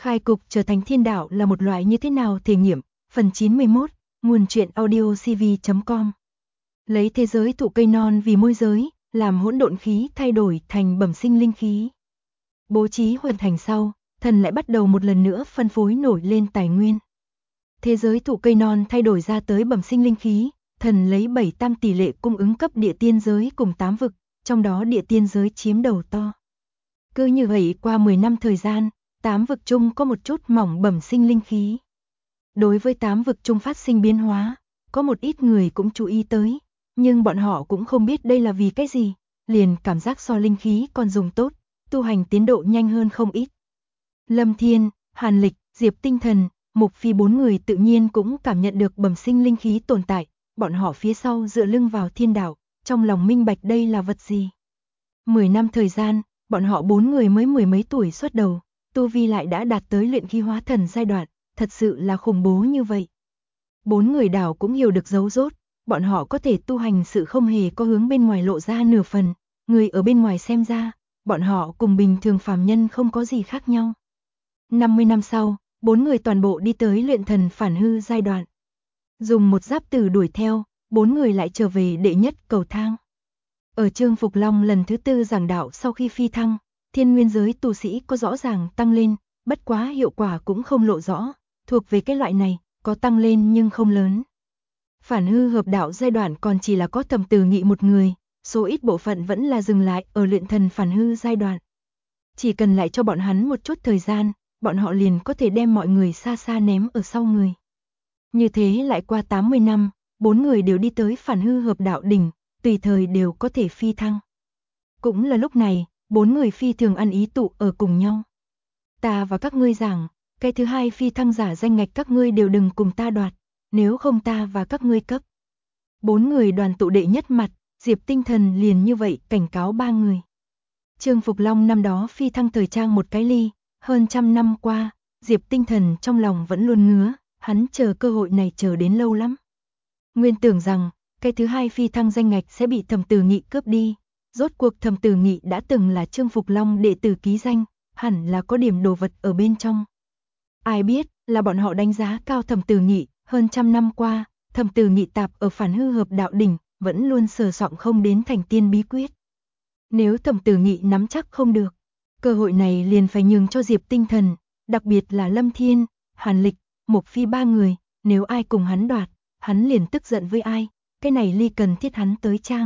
Khai cục trở thành thiên đạo là một loại như thế nào thể nghiệm, phần 91, nguồn truyện audio cv.com. Lấy thế giới thụ cây non vì môi giới, làm hỗn độn khí thay đổi thành bẩm sinh linh khí. Bố trí hoàn thành sau, thần lại bắt đầu một lần nữa phân phối nổi lên tài nguyên. Thế giới thụ cây non thay đổi ra tới bẩm sinh linh khí, thần lấy 7/8 tỷ lệ cung ứng cấp địa tiên giới cùng 8 vực, trong đó địa tiên giới chiếm đầu to. Cứ như vậy qua 10 năm thời gian, 8 vực chung có một chút mỏng bẩm sinh linh khí. Đối với 8 vực chung phát sinh biến hóa, có một ít người cũng chú ý tới, nhưng bọn họ cũng không biết đây là vì cái gì, liền cảm giác so linh khí còn dùng tốt, tu hành tiến độ nhanh hơn không ít. Lâm Thiên, Hàn Lịch, Diệp Tinh Thần, Mục Phi 4 người tự nhiên cũng cảm nhận được bẩm sinh linh khí tồn tại, bọn họ phía sau dựa lưng vào thiên đạo, trong lòng minh bạch đây là vật gì. 10 năm thời gian, bọn họ 4 người mới mười mấy tuổi xuất đầu, tu vi lại đã đạt tới luyện khí hóa thần giai đoạn, thật sự là khủng bố như vậy. 4 người đảo cũng hiểu được dấu rốt, bọn họ có thể tu hành sự không hề có hướng bên ngoài lộ ra nửa phần, người ở bên ngoài xem ra, bọn họ cùng bình thường phàm nhân không có gì khác nhau. 50 năm sau, 4 người toàn bộ đi tới luyện thần phản hư giai đoạn. Dùng một giáp tử đuổi theo, 4 người lại trở về đệ nhất cầu thang. Ở Trương Phục Long lần thứ 4 giảng đạo sau khi phi thăng, thiên nguyên giới tu sĩ có rõ ràng tăng lên, bất quá hiệu quả cũng không lộ rõ, thuộc về cái loại này, có tăng lên nhưng không lớn. Phản hư hợp đạo giai đoạn còn chỉ là có Thẩm Tử Nghị một người, số ít bộ phận vẫn là dừng lại ở luyện thần phản hư giai đoạn. Chỉ cần lại cho bọn hắn một chút thời gian, bọn họ liền có thể đem mọi người xa xa ném ở sau người. Như thế lại qua 80 năm, 4 người đều đi tới phản hư hợp đạo đỉnh, tùy thời đều có thể phi thăng. Cũng là lúc này, 4 người phi thường ăn ý tụ ở cùng nhau. Ta và các ngươi giảng, cái thứ hai phi thăng giả danh ngạch các ngươi đều đừng cùng ta đoạt, nếu không ta và các ngươi cấp. 4 người đoàn tụ đệ nhất mặt, Diệp Tinh Thần liền như vậy cảnh cáo 3 người. Trương Phục Long năm đó phi thăng thời trang một cái ly, hơn 100 năm qua, Diệp Tinh Thần trong lòng vẫn luôn ngứa, hắn chờ cơ hội này chờ đến lâu lắm. Nguyên tưởng rằng, cái thứ hai phi thăng danh ngạch sẽ bị Thẩm Tử Nghị cướp đi, rốt cuộc Thẩm Tử Nghị đã từng là Trương Phục Long đệ tử ký danh, hẳn là có điểm đồ vật ở bên trong. Ai biết, là bọn họ đánh giá cao Thẩm Tử Nghị, hơn 100 năm qua, Thẩm Tử Nghị tạp ở phản hư hợp đạo đỉnh, vẫn luôn sờ soạng không đến thành tiên bí quyết. Nếu Thẩm Tử Nghị nắm chắc không được, cơ hội này liền phải nhường cho Diệp Tinh Thần, đặc biệt là Lâm Thiên, Hàn Lịch, Mục Phi 3 người, nếu ai cùng hắn đoạt, hắn liền tức giận với ai, cái này ly cần thiết hắn tới trang.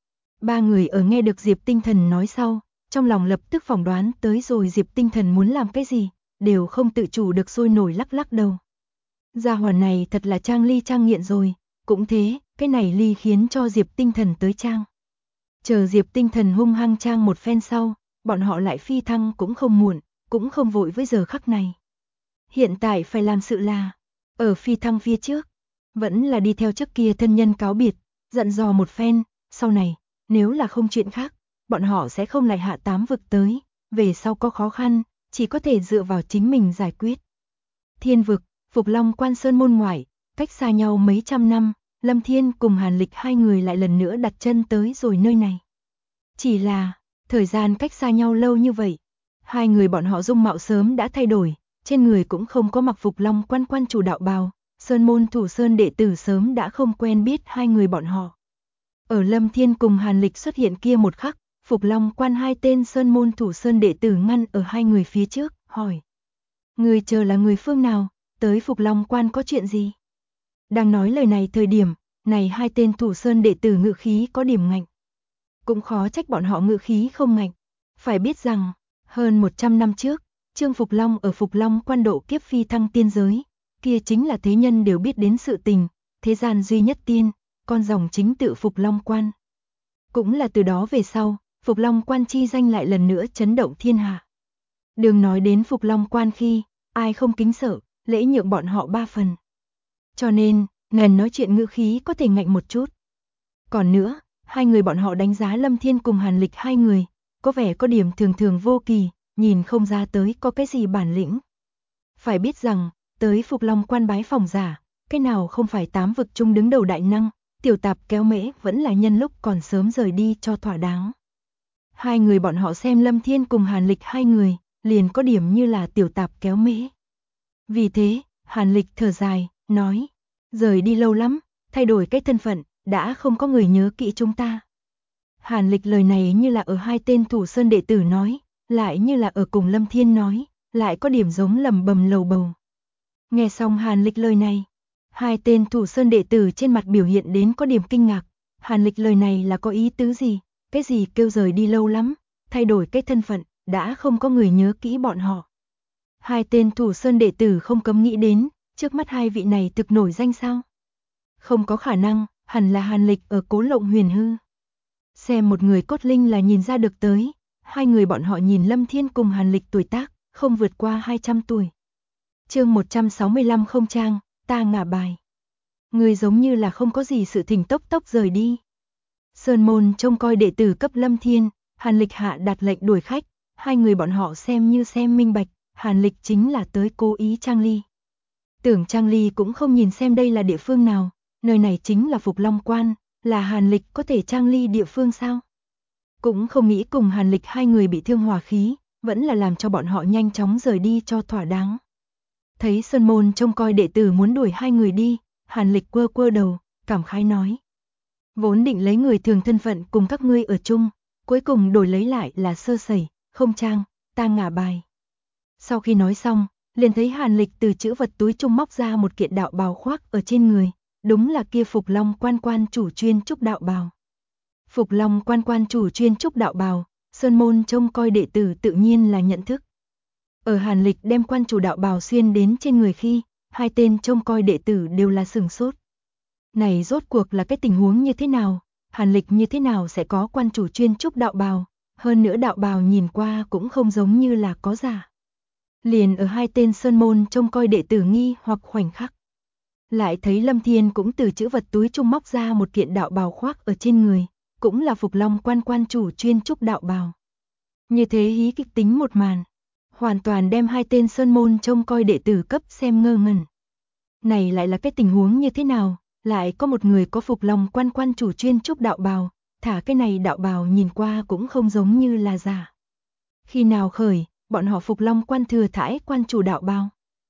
3 người ở nghe được Diệp Tinh Thần nói sau, trong lòng lập tức phỏng đoán tới rồi Diệp Tinh Thần muốn làm cái gì, đều không tự chủ được sôi nổi lắc lắc đầu. Gia hỏa này thật là trang ly trang nghiện rồi, cũng thế, cái này ly khiến cho Diệp Tinh Thần tới trang. Chờ Diệp Tinh Thần hung hăng trang một phen sau, bọn họ lại phi thăng cũng không muộn, cũng không vội với giờ khắc này. Hiện tại phải làm sự là, ở phi thăng phía trước, vẫn là đi theo trước kia thân nhân cáo biệt, dặn dò một phen, sau này, nếu là không chuyện khác, bọn họ sẽ không lại hạ 8 vực tới, về sau có khó khăn, chỉ có thể dựa vào chính mình giải quyết. Thiên vực, Phục Long Quan Sơn môn ngoại, cách xa nhau mấy trăm năm, Lâm Thiên cùng Hàn Lịch 2 người lại lần nữa đặt chân tới rồi nơi này. Chỉ là, thời gian cách xa nhau lâu như vậy, 2 người bọn họ dung mạo sớm đã thay đổi, trên người cũng không có mặc Phục Long quan chủ đạo bào, Sơn môn thủ sơn đệ tử sớm đã không quen biết 2 người bọn họ. Ở Lâm Thiên cùng Hàn Lịch xuất hiện kia một khắc, Phục Long Quan 2 tên Sơn môn thủ sơn đệ tử ngăn ở 2 người phía trước, hỏi: người chờ là người phương nào, tới Phục Long Quan có chuyện gì? Đang nói lời này thời điểm, này 2 tên thủ sơn đệ tử ngự khí có điểm ngạnh. Cũng khó trách bọn họ ngự khí không ngạnh. Phải biết rằng, hơn 100 năm trước, Trương Phục Long ở Phục Long Quan độ kiếp phi thăng tiên giới, kia chính là thế nhân đều biết đến sự tình, thế gian duy nhất tiên, con dòng chính tự Phục Long Quan. Cũng là từ đó về sau, Phục Long Quan chi danh lại lần nữa chấn động thiên hạ. Đừng nói đến Phục Long Quan khi, ai không kính sợ, lễ nhượng bọn họ 3 phần. Cho nên, ngần nói chuyện ngữ khí có thể ngạnh một chút. Còn nữa, 2 người bọn họ đánh giá Lâm Thiên cùng Hàn Lịch 2 người, có vẻ có điểm thường thường vô kỳ, nhìn không ra tới có cái gì bản lĩnh. Phải biết rằng, tới Phục Long Quan bái phòng giả, cái nào không phải 8 vực chung đứng đầu đại năng, tiểu tạp kéo mễ vẫn là nhân lúc còn sớm rời đi cho thỏa đáng. 2 người bọn họ xem Lâm Thiên cùng Hàn Lịch 2 người, liền có điểm như là tiểu tạp kéo mễ. Vì thế, Hàn Lịch thở dài, nói, rời đi lâu lắm, thay đổi cái thân phận, đã không có người nhớ kỹ chúng ta. Hàn Lịch lời này như là ở hai tên Thủ Sơn đệ tử nói, lại như là ở cùng Lâm Thiên nói, lại có điểm giống lầm bầm lầu bầu. Nghe xong Hàn Lịch lời này, hai tên Thủ Sơn đệ tử trên mặt biểu hiện đến có điểm kinh ngạc. Hàn Lịch lời này là có ý tứ gì? Cái gì kêu rời đi lâu lắm, thay đổi cái thân phận, đã không có người nhớ kỹ bọn họ. Hai tên Thủ Sơn đệ tử không cấm nghĩ đến, trước mắt hai vị này thực nổi danh sao? Không có khả năng, hẳn là Hàn Lịch ở Cố Lộng Huyền hư. Xem một người cốt linh là nhìn ra được tới, hai người bọn họ nhìn Lâm Thiên cùng Hàn Lịch tuổi tác, không vượt qua 200 tuổi. Chương 165 không trang, ta ngả bài. Người giống như là không có gì sự thỉnh tốc tốc rời đi. Sơn môn trông coi đệ tử cấp Lâm Thiên, Hàn Lịch hạ đặt lệnh đuổi khách, hai người bọn họ xem như xem minh bạch, Hàn Lịch chính là tới cố ý Trang Ly. Tưởng Trang Ly cũng không nhìn xem đây là địa phương nào, nơi này chính là Phục Long Quan, là Hàn Lịch có thể Trang Ly địa phương sao? Cũng không nghĩ cùng Hàn Lịch hai người bị thương hòa khí, vẫn là làm cho bọn họ nhanh chóng rời đi cho thỏa đáng. Thấy Sơn môn trông coi đệ tử muốn đuổi hai người đi, Hàn Lịch quơ quơ đầu, cảm khái nói. Vốn định lấy người thường thân phận cùng các ngươi ở chung, cuối cùng đổi lấy lại là sơ sẩy, không trang, ta ngả bài. Sau khi nói xong, liền thấy Hàn Lịch từ chữ vật túi trung móc ra một kiện đạo bào khoác ở trên người, đúng là kia Phục Long quan quan chủ chuyên trúc đạo bào. Phục Long quan quan chủ chuyên trúc đạo bào, Sơn môn trông coi đệ tử tự nhiên là nhận thức. Ở Hàn Lịch đem quan chủ đạo bào xuyên đến trên người khi, hai tên trông coi đệ tử đều là sửng sốt. Này rốt cuộc là cái tình huống như thế nào, Hàn Lịch như thế nào sẽ có quan chủ chuyên trúc đạo bào, hơn nữa đạo bào nhìn qua cũng không giống như là có giả. Liền ở hai tên sơn môn trông coi đệ tử nghi hoặc khoảnh khắc. Lại thấy Lâm Thiên cũng từ chữ vật túi trung móc ra một kiện đạo bào khoác ở trên người, cũng là Phục Long quan quan chủ chuyên trúc đạo bào. Như thế hí kịch tính một màn, hoàn toàn đem hai tên sơn môn trông coi đệ tử cấp xem ngơ ngẩn. Này lại là cái tình huống như thế nào, lại có một người có Phục Long quan quan chủ chuyên trúc đạo bào, thả cái này đạo bào nhìn qua cũng không giống như là giả. Khi nào khởi, bọn họ Phục Long quan thừa thãi quan chủ đạo bào.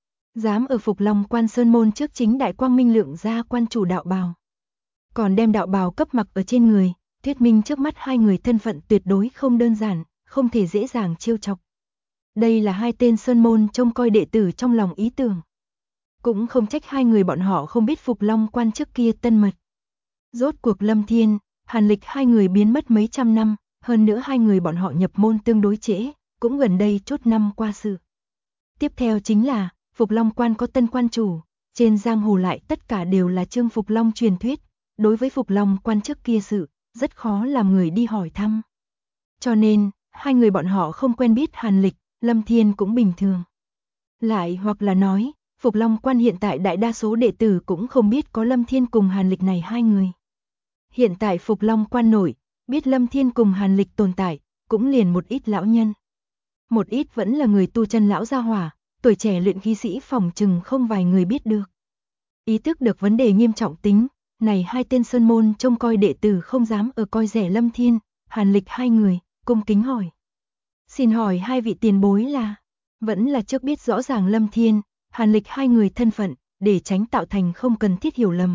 Dám ở Phục Long quan sơn môn trước chính đại quang minh lượng ra quan chủ đạo bào. Còn đem đạo bào cấp mặc ở trên người, thuyết minh trước mắt hai người thân phận tuyệt đối không đơn giản, không thể dễ dàng trêu chọc. Đây là hai tên sơn môn trông coi đệ tử trong lòng ý tưởng. Cũng không trách hai người bọn họ không biết Phục Long quan trước kia tân mật. Rốt cuộc Lâm Thiên, Hàn Lịch hai người biến mất mấy trăm năm, hơn nữa hai người bọn họ nhập môn tương đối trễ, cũng gần đây chốt năm qua sự. Tiếp theo chính là, Phục Long quan có tân quan chủ, trên giang hồ lại tất cả đều là Trương Phục Long truyền thuyết, đối với Phục Long quan trước kia sự, rất khó làm người đi hỏi thăm. Cho nên, hai người bọn họ không quen biết Hàn Lịch, Lâm Thiên cũng bình thường. Lại hoặc là nói, Phục Long quan hiện tại đại đa số đệ tử cũng không biết có Lâm Thiên cùng Hàn Lịch này hai người. Hiện tại Phục Long quan nổi, biết Lâm Thiên cùng Hàn Lịch tồn tại, cũng liền một ít lão nhân. Một ít vẫn là người tu chân lão gia hỏa, tuổi trẻ luyện khí sĩ phòng chừng không vài người biết được. Ý thức được vấn đề nghiêm trọng tính, này hai tên sơn môn trông coi đệ tử không dám ở coi rẻ Lâm Thiên, Hàn Lịch hai người, cung kính hỏi. Xin hỏi hai vị tiền bối là, vẫn là trước biết rõ ràng Lâm Thiên, Hàn Lịch hai người thân phận, để tránh tạo thành không cần thiết hiểu lầm.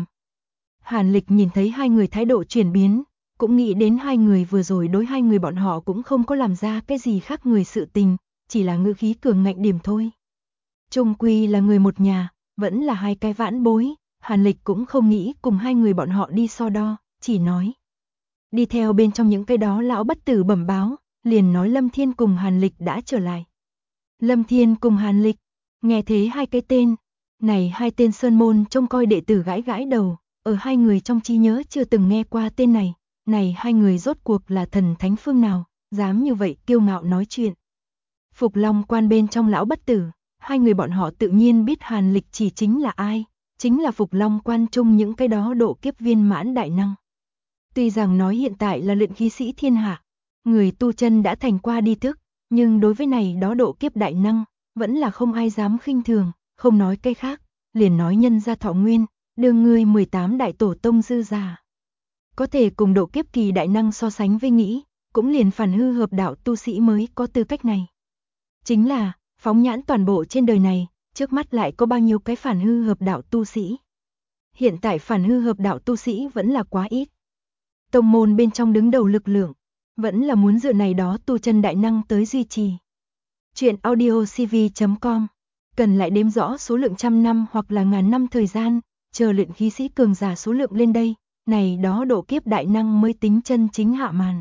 Hàn Lịch nhìn thấy hai người thái độ chuyển biến, cũng nghĩ đến hai người vừa rồi đối hai người bọn họ cũng không có làm ra cái gì khác người sự tình, chỉ là ngữ khí cường ngạnh điểm thôi. Chung quy là người một nhà, vẫn là hai cái vãn bối, Hàn Lịch cũng không nghĩ cùng hai người bọn họ đi so đo, chỉ nói. Đi theo bên trong những cái đó lão bất tử bẩm báo, liền nói Lâm Thiên cùng Hàn Lịch đã trở lại. Lâm Thiên cùng Hàn Lịch, nghe thế hai cái tên, này hai tên sơn môn trông coi đệ tử gãi gãi đầu, ở hai người trong trí nhớ chưa từng nghe qua tên này hai người rốt cuộc là thần thánh phương nào, dám như vậy kiêu ngạo nói chuyện. Phục Long quan bên trong lão bất tử, hai người bọn họ tự nhiên biết Hàn Lịch chỉ chính là ai, chính là Phục Long quan chung những cái đó độ kiếp viên mãn đại năng. Tuy rằng nói hiện tại là luyện khí sĩ thiên hạ, người tu chân đã thành qua đi thức, nhưng đối với này đó độ kiếp đại năng, vẫn là không ai dám khinh thường, không nói cái khác, liền nói nhân gia thọ nguyên, đương ngươi 18 đại tổ tông dư giả. Có thể cùng độ kiếp kỳ đại năng so sánh với nghĩ, cũng liền phản hư hợp đạo tu sĩ mới có tư cách này. Chính là, phóng nhãn toàn bộ trên đời này, trước mắt lại có bao nhiêu cái phản hư hợp đạo tu sĩ. Hiện tại phản hư hợp đạo tu sĩ vẫn là quá ít. Tông môn bên trong đứng đầu lực lượng, vẫn là muốn dựa này đó tu chân đại năng tới duy trì. Chuyện audiocv.com cần lại đếm rõ số lượng trăm năm hoặc là ngàn năm thời gian, chờ luyện khí sĩ cường giả số lượng lên đây, này đó độ kiếp đại năng mới tính chân chính hạ màn.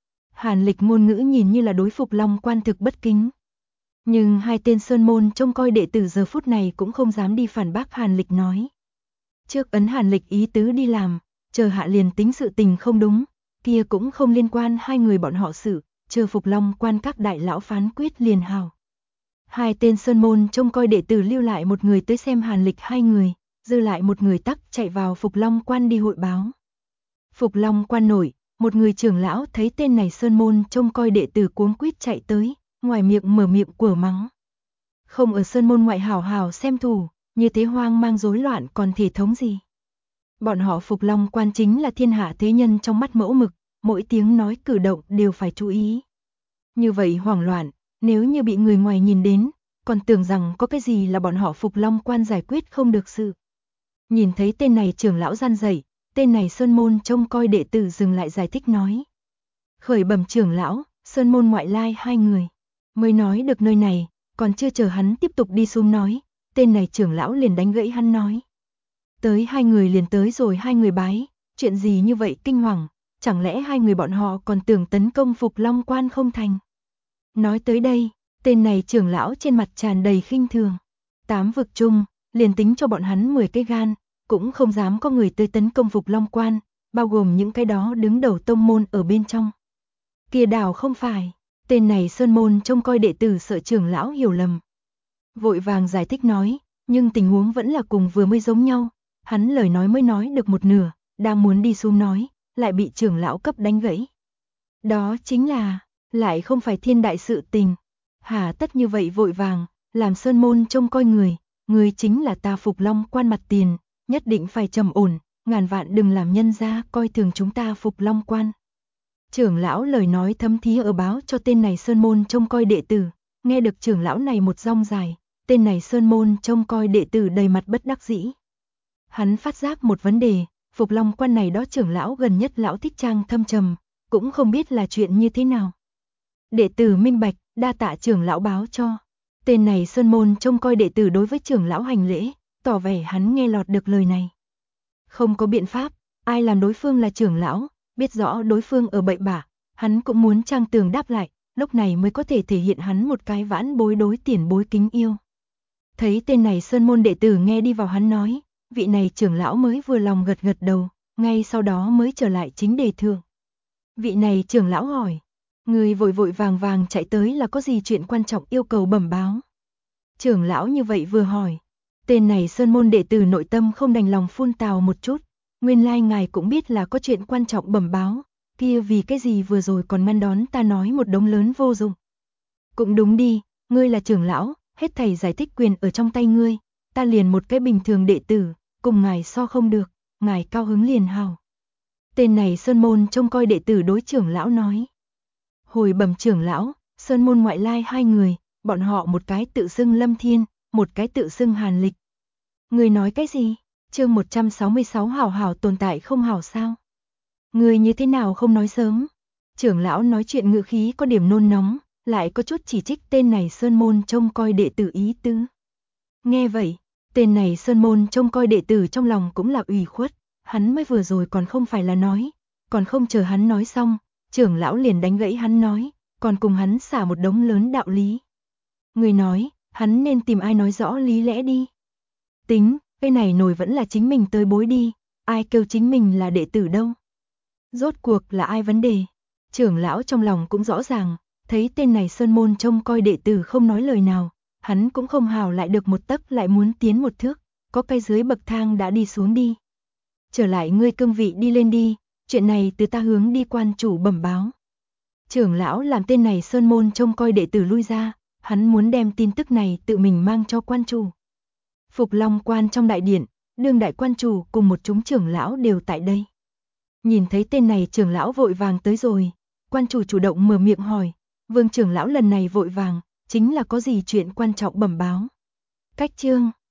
Hàn Lịch ngôn ngữ nhìn như là đối Phục Long Quan thực bất kính. Nhưng hai tên sơn môn trông coi đệ tử giờ phút này cũng không dám đi phản bác Hàn Lịch nói. Trước ấn Hàn Lịch ý tứ đi làm, chờ hạ liền tính sự tình không đúng, kia cũng không liên quan hai người bọn họ sự, chờ Phục Long Quan các đại lão phán quyết liền hào. Hai tên sơn môn trông coi đệ tử lưu lại một người tới xem Hàn Lịch hai người, dư lại một người tắc chạy vào Phục Long Quan đi hội báo. Phục Long Quan nội, một người trưởng lão thấy tên này sơn môn trông coi đệ tử cuống quýt chạy tới, ngoài miệng mở miệng quở mắng. Không ở sơn môn ngoại hảo hảo xem thủ, như thế hoang mang rối loạn còn thể thống gì. Bọn họ Phục Long Quan chính là thiên hạ thế nhân trong mắt mẫu mực, mỗi tiếng nói cử động đều phải chú ý. Như vậy hoảng loạn, nếu như bị người ngoài nhìn đến, còn tưởng rằng có cái gì là bọn họ Phục Long Quan giải quyết không được sự. Nhìn thấy tên này trưởng lão gian dậy, tên này sơn môn trông coi đệ tử dừng lại giải thích nói. Khởi bẩm trưởng lão, sơn môn ngoại lai hai người, mới nói được nơi này, còn chưa chờ hắn tiếp tục đi xuống nói, tên này trưởng lão liền đánh gãy hắn nói. Tới hai người liền tới rồi hai người bái, chuyện gì như vậy kinh hoàng, chẳng lẽ hai người bọn họ còn tưởng tấn công Phục Long Quan không thành. Nói tới đây, tên này trưởng lão trên mặt tràn đầy khinh thường. 8 vực chung, liền tính cho bọn hắn 10 cái gan, cũng không dám có người tới tấn công Phục Long Quan, bao gồm những cái đó đứng đầu tông môn ở bên trong. Kia đảo không phải, tên này sơn môn trông coi đệ tử sợ trưởng lão hiểu lầm. Vội vàng giải thích nói, nhưng tình huống vẫn là cùng vừa mới giống nhau, hắn lời nói mới nói được một nửa, đang muốn đi xuống nói, lại bị trưởng lão cấp đánh gãy. Đó chính là, lại không phải thiên đại sự tình. Hà tất như vậy vội vàng, làm sơn môn trông coi người chính là ta Phục Long Quan mặt tiền, nhất định phải trầm ổn, ngàn vạn đừng làm nhân gia coi thường chúng ta Phục Long Quan. Trưởng lão lời nói thấm thía ở báo cho tên này sơn môn trông coi đệ tử, nghe được trưởng lão này một dong dài, tên này sơn môn trông coi đệ tử đầy mặt bất đắc dĩ. Hắn phát giác một vấn đề, Phục Long Quan này đó trưởng lão gần nhất lão thích trang thâm trầm, cũng không biết là chuyện như thế nào. Đệ tử minh bạch, đa tạ trưởng lão báo cho. Tên này sơn môn trông coi đệ tử đối với trưởng lão hành lễ, tỏ vẻ hắn nghe lọt được lời này. Không có biện pháp, ai làm đối phương là trưởng lão, biết rõ đối phương ở bậy bạ, hắn cũng muốn trang tường đáp lại, lúc này mới có thể thể hiện hắn một cái vãn bối đối tiền bối kính yêu. Thấy tên này sơn môn đệ tử nghe đi vào hắn nói, vị này trưởng lão mới vừa lòng gật gật đầu, ngay sau đó mới trở lại chính đề thượng. Vị này trưởng lão hỏi, người vội vội vàng vàng chạy tới là có gì chuyện quan trọng yêu cầu bẩm báo. Trưởng lão như vậy vừa hỏi, tên này sơn môn đệ tử nội tâm không đành lòng phun tào một chút, nguyên lai ngài cũng biết là có chuyện quan trọng bẩm báo, kia vì cái gì vừa rồi còn ngăn đón ta nói một đống lớn vô dụng. Cũng đúng đi, ngươi là trưởng lão, hết thầy giải thích quyền ở trong tay ngươi, ta liền một cái bình thường đệ tử, cùng ngài so không được, ngài cao hứng liền hào. Tên này sơn môn trông coi đệ tử đối trưởng lão nói. Hồi bẩm trưởng lão, sơn môn ngoại lai hai người, bọn họ một cái tự xưng Lâm Thiên, một cái tự xưng Hàn Lịch. Người nói cái gì? Chương 166 hảo hảo tồn tại không hảo sao? Người như thế nào không nói sớm? Trưởng lão nói chuyện ngữ khí có điểm nôn nóng, lại có chút chỉ trích tên này sơn môn trông coi đệ tử ý tứ. Nghe vậy, tên này sơn môn trông coi đệ tử trong lòng cũng là ủy khuất, hắn mới vừa rồi còn không phải là nói, còn không chờ hắn nói xong, trưởng lão liền đánh gãy hắn nói, còn cùng hắn xả một đống lớn đạo lý. Người nói, hắn nên tìm ai nói rõ lý lẽ đi. Tính, cái này nổi vẫn là chính mình tới bối đi, ai kêu chính mình là đệ tử đâu. Rốt cuộc là ai vấn đề. Trưởng lão trong lòng cũng rõ ràng, thấy tên này sơn môn trông coi đệ tử không nói lời nào, hắn cũng không hào lại được một tấc lại muốn tiến một thước, có cái dưới bậc thang đã đi xuống đi. Trở lại ngươi cương vị đi lên đi, chuyện này từ ta hướng đi quan chủ bẩm báo. Trưởng lão làm tên này sơn môn trông coi đệ tử lui ra, hắn muốn đem tin tức này tự mình mang cho quan chủ. Phục Long Quan trong đại điện, đương đại quan chủ cùng một chúng trưởng lão đều tại đây. Nhìn thấy tên này trưởng lão vội vàng tới rồi, quan chủ chủ động mở miệng hỏi, Vương trưởng lão lần này vội vàng, chính là có gì chuyện quan trọng bẩm báo. Cách chương